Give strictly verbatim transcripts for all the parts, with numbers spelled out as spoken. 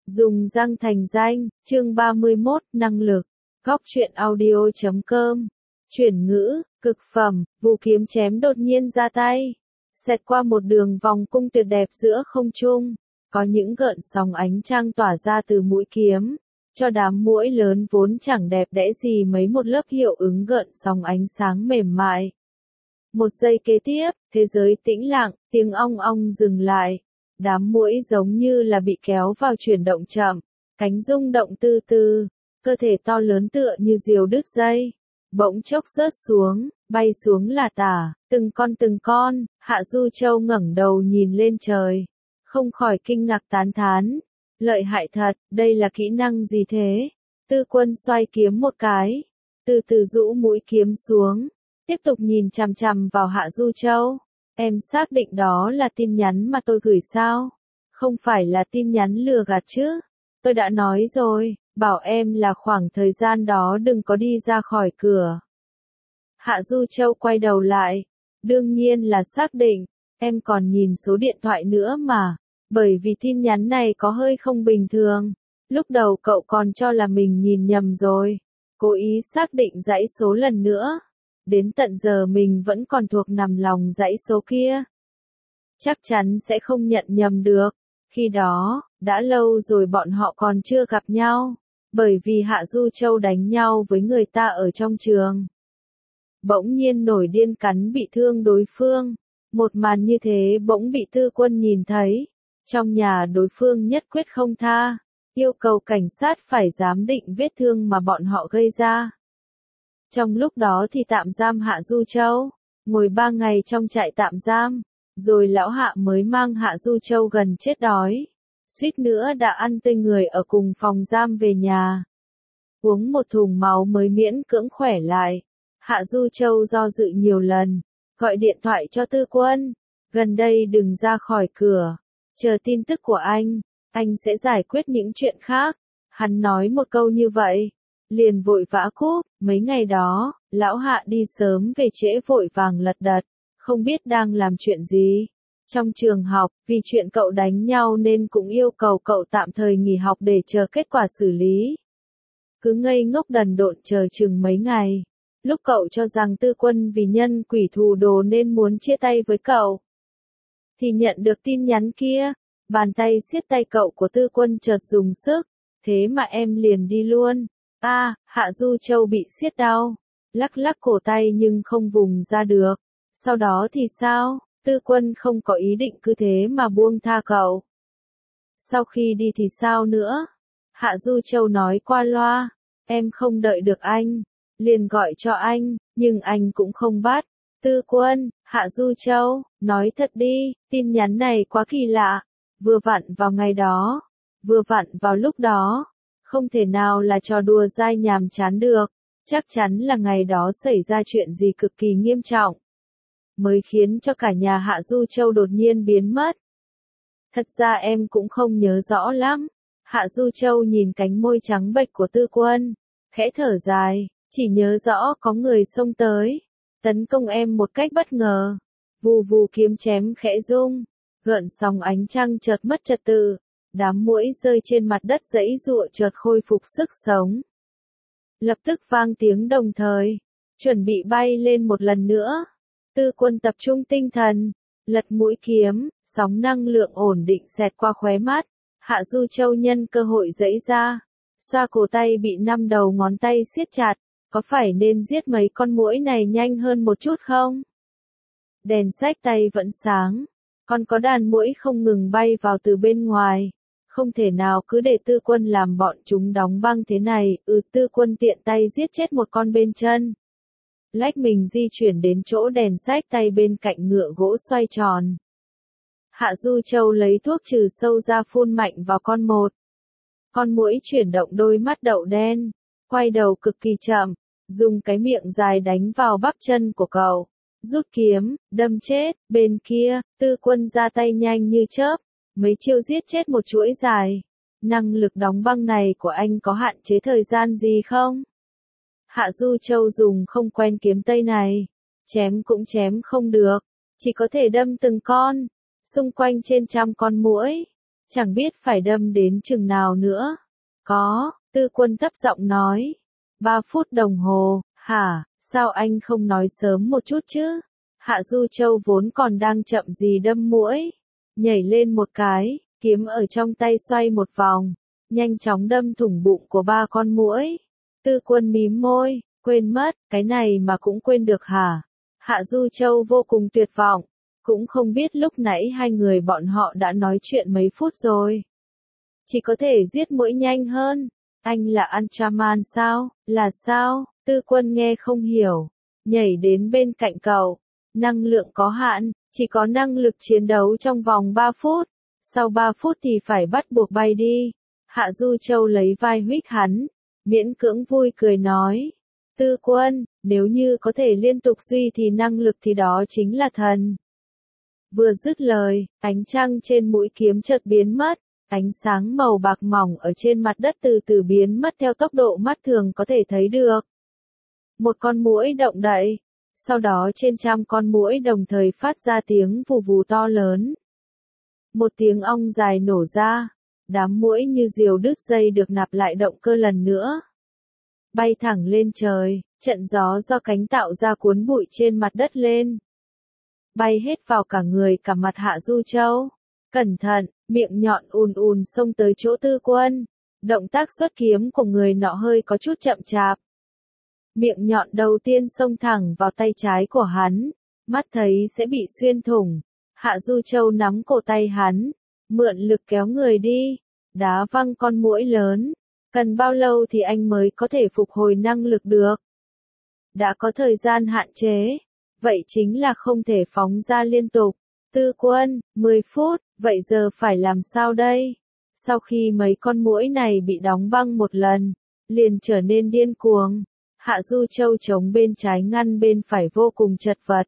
Dùng răng thành danh, chương ba mươi mốt, năng lực. Góc truyện audio chấm com. Chuyển ngữ, cực phẩm, vũ kiếm chém đột nhiên ra tay. Xẹt qua một đường vòng cung tuyệt đẹp giữa không trung. Có những gợn sóng ánh trăng tỏa ra từ mũi kiếm. Cho đám muỗi lớn vốn chẳng đẹp đẽ gì mấy một lớp hiệu ứng gợn sóng ánh sáng mềm mại. Một giây kế tiếp, thế giới tĩnh lặng, tiếng ong ong dừng lại. Đám muỗi giống như là bị kéo vào chuyển động chậm, cánh rung động từ từ, cơ thể to lớn tựa như diều đứt dây, bỗng chốc rớt xuống, bay xuống là tả, từng con từng con. Hạ Du Châu ngẩng đầu nhìn lên trời, không khỏi kinh ngạc tán thán, lợi hại thật, đây là kỹ năng gì thế? Tư Quân xoay kiếm một cái, từ từ rũ mũi kiếm xuống, tiếp tục nhìn chằm chằm vào Hạ Du Châu. Em xác định đó là tin nhắn mà tôi gửi sao? Không phải là tin nhắn lừa gạt chứ? Tôi đã nói rồi, bảo em là khoảng thời gian đó đừng có đi ra khỏi cửa. Hạ Du Châu quay đầu lại. Đương nhiên là xác định, em còn nhìn số điện thoại nữa mà. Bởi vì tin nhắn này có hơi không bình thường. Lúc đầu cậu còn cho là mình nhìn nhầm rồi. Cố ý xác định dãy số lần nữa. Đến tận giờ mình vẫn còn thuộc nằm lòng dãy số kia. Chắc chắn sẽ không nhận nhầm được. Khi đó, đã lâu rồi bọn họ còn chưa gặp nhau. Bởi vì Hạ Du Châu đánh nhau với người ta ở trong trường. Bỗng nhiên nổi điên cắn bị thương đối phương. Một màn như thế bỗng bị Tư Quân nhìn thấy. Trong nhà đối phương nhất quyết không tha. Yêu cầu cảnh sát phải giám định vết thương mà bọn họ gây ra. Trong lúc đó thì tạm giam Hạ Du Châu, ngồi ba ngày trong trại tạm giam, rồi lão Hạ mới mang Hạ Du Châu gần chết đói, suýt nữa đã ăn tươi người ở cùng phòng giam về nhà. Uống một thùng máu mới miễn cưỡng khỏe lại. Hạ Du Châu do dự nhiều lần, gọi điện thoại cho Tư Quân, gần đây đừng ra khỏi cửa, chờ tin tức của anh, anh sẽ giải quyết những chuyện khác. Hắn nói một câu như vậy, liền vội vã cúp. Mấy ngày đó, lão Hạ đi sớm về trễ vội vàng lật đật, không biết đang làm chuyện gì. Trong trường học, vì chuyện cậu đánh nhau nên cũng yêu cầu cậu tạm thời nghỉ học để chờ kết quả xử lý. Cứ ngây ngốc đần độn chờ chừng mấy ngày. Lúc cậu cho rằng Tư Quân vì nhân quỷ thù đồ nên muốn chia tay với cậu, thì nhận được tin nhắn kia. Bàn tay siết tay cậu của Tư Quân chợt dùng sức, thế mà em liền đi luôn. A, à, Hạ Du Châu bị siết đau, lắc lắc cổ tay nhưng không vùng ra được. Sau đó thì sao? Tư Quân không có ý định cứ thế mà buông tha cậu. Sau khi đi thì sao nữa? Hạ Du Châu nói qua loa, em không đợi được anh, liền gọi cho anh, nhưng anh cũng không bắt. Tư Quân, Hạ Du Châu, nói thật đi, tin nhắn này quá kỳ lạ, vừa vặn vào ngày đó, vừa vặn vào lúc đó. Không thể nào là trò đùa dai nhàm chán được, chắc chắn là ngày đó xảy ra chuyện gì cực kỳ nghiêm trọng, mới khiến cho cả nhà Hạ Du Châu đột nhiên biến mất. Thật ra em cũng không nhớ rõ lắm. Hạ Du Châu nhìn cánh môi trắng bệch của Tư Quân, khẽ thở dài, chỉ nhớ rõ có người xông tới, tấn công em một cách bất ngờ. Vù vù kiếm chém khẽ rung, gợn sóng ánh trăng chợt mất trật tự. Đám muỗi rơi trên mặt đất giãy giụa chợt khôi phục sức sống. Lập tức vang tiếng đồng thời, chuẩn bị bay lên một lần nữa. Tư Quân tập trung tinh thần, lật mũi kiếm, sóng năng lượng ổn định xẹt qua khóe mắt. Hạ Du Châu nhân cơ hội giãy ra, xoa cổ tay bị năm đầu ngón tay siết chặt, có phải nên giết mấy con muỗi này nhanh hơn một chút không? Đèn xách tay vẫn sáng, còn có đàn muỗi không ngừng bay vào từ bên ngoài. Không thể nào cứ để Tư Quân làm bọn chúng đóng băng thế này. Ừ, Tư Quân tiện tay giết chết một con bên chân, lách mình di chuyển đến chỗ đèn xách tay bên cạnh ngựa gỗ xoay tròn. Hạ Du Châu lấy thuốc trừ sâu ra phun mạnh vào con một. Con muỗi chuyển động đôi mắt đậu đen, quay đầu cực kỳ chậm, dùng cái miệng dài đánh vào bắp chân của cậu, rút kiếm, đâm chết. Bên kia, Tư Quân ra tay nhanh như chớp, mấy chiêu giết chết một chuỗi dài. Năng lực đóng băng này của anh có hạn chế thời gian gì không? Hạ Du Châu dùng không quen kiếm tây này, chém cũng chém không được, chỉ có thể đâm từng con, xung quanh trên trăm con muỗi. chẳng biết phải đâm đến chừng nào nữa. Có, Tư Quân thấp giọng nói. Ba phút đồng hồ, hả, sao anh không nói sớm một chút chứ? Hạ Du Châu vốn còn đang chậm gì đâm muỗi, nhảy lên một cái, kiếm ở trong tay xoay một vòng, nhanh chóng đâm thủng bụng của ba con muỗi. Tư Quân mím môi, quên mất, cái này mà cũng quên được hả? Hạ Du Châu vô cùng tuyệt vọng, cũng không biết lúc nãy hai người bọn họ đã nói chuyện mấy phút rồi. Chỉ có thể giết muỗi nhanh hơn. Anh là Ultraman sao? Là sao? Tư Quân nghe không hiểu, nhảy đến bên cạnh cậu. Năng lượng có hạn, chỉ có năng lực chiến đấu trong vòng ba phút. Sau ba phút thì phải bắt buộc bay đi. Hạ Du Châu lấy vai huých hắn, miễn cưỡng vui cười nói. Tư Quân, nếu như có thể liên tục duy thì năng lực thì đó chính là thần. Vừa dứt lời, ánh trăng trên mũi kiếm chợt biến mất, ánh sáng màu bạc mỏng ở trên mặt đất từ từ biến mất theo tốc độ mắt thường có thể thấy được. Một con muỗi động đậy, sau đó trên trăm con muỗi đồng thời phát ra tiếng vù vù to lớn. Một tiếng ong dài nổ ra, đám muỗi như diều đứt dây được nạp lại động cơ lần nữa. Bay thẳng lên trời, trận gió do cánh tạo ra cuốn bụi trên mặt đất lên. Bay hết vào cả người cả mặt Hạ Du Châu. Cẩn thận, miệng nhọn ùn ùn xông tới chỗ Tư Quân. Động tác xuất kiếm của người nọ hơi có chút chậm chạp. Miệng nhọn đầu tiên xông thẳng vào tay trái của hắn, mắt thấy sẽ bị xuyên thủng. Hạ Du Châu nắm cổ tay hắn, mượn lực kéo người đi, đá văng con muỗi lớn. Cần bao lâu thì anh mới có thể phục hồi năng lực được? Đã có thời gian hạn chế, vậy chính là không thể phóng ra liên tục. Tư Quân, mười phút, vậy giờ phải làm sao đây? Sau khi mấy con muỗi này bị đóng băng một lần, liền trở nên điên cuồng. Hạ Du Châu chống bên trái ngăn bên phải vô cùng chật vật.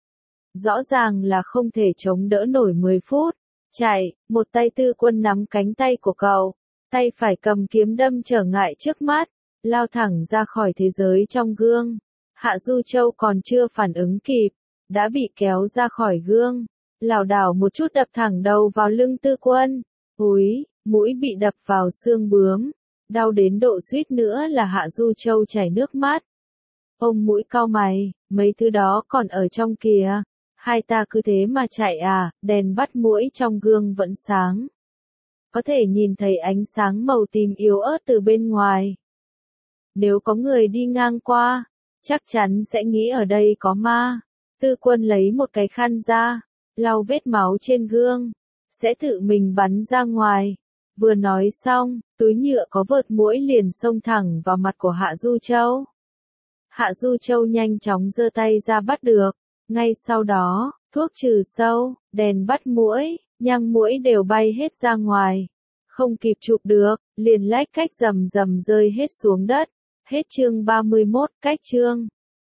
Rõ ràng là không thể chống đỡ nổi mười phút. Chạy, một tay Tư Quân nắm cánh tay của cậu, tay phải cầm kiếm đâm trở ngại trước mắt, lao thẳng ra khỏi thế giới trong gương. Hạ Du Châu còn chưa phản ứng kịp, đã bị kéo ra khỏi gương, lảo đảo một chút đập thẳng đầu vào lưng Tư Quân. Úi, mũi bị đập vào xương bướm, đau đến độ suýt nữa là Hạ Du Châu chảy nước mắt. Ông mũi cau mày, mấy thứ đó còn ở trong kìa. Hai ta cứ thế mà chạy à? Đèn bắt muỗi trong gương vẫn sáng. Có thể nhìn thấy ánh sáng màu tím yếu ớt từ bên ngoài. Nếu có người đi ngang qua, chắc chắn sẽ nghĩ ở đây có ma. Tư Quân lấy một cái khăn ra, lau vết máu trên gương, sẽ tự mình bắn ra ngoài. Vừa nói xong, túi nhựa có vợt muỗi liền xông thẳng vào mặt của Hạ Du Châu. Hạ Du Châu nhanh chóng giơ tay ra bắt được. Ngay sau đó, thuốc trừ sâu, đèn bắt muỗi, nhang muỗi đều bay hết ra ngoài. Không kịp chụp được, liền lách cách rầm rầm rơi hết xuống đất. Hết chương ba mươi mốt, cách chương.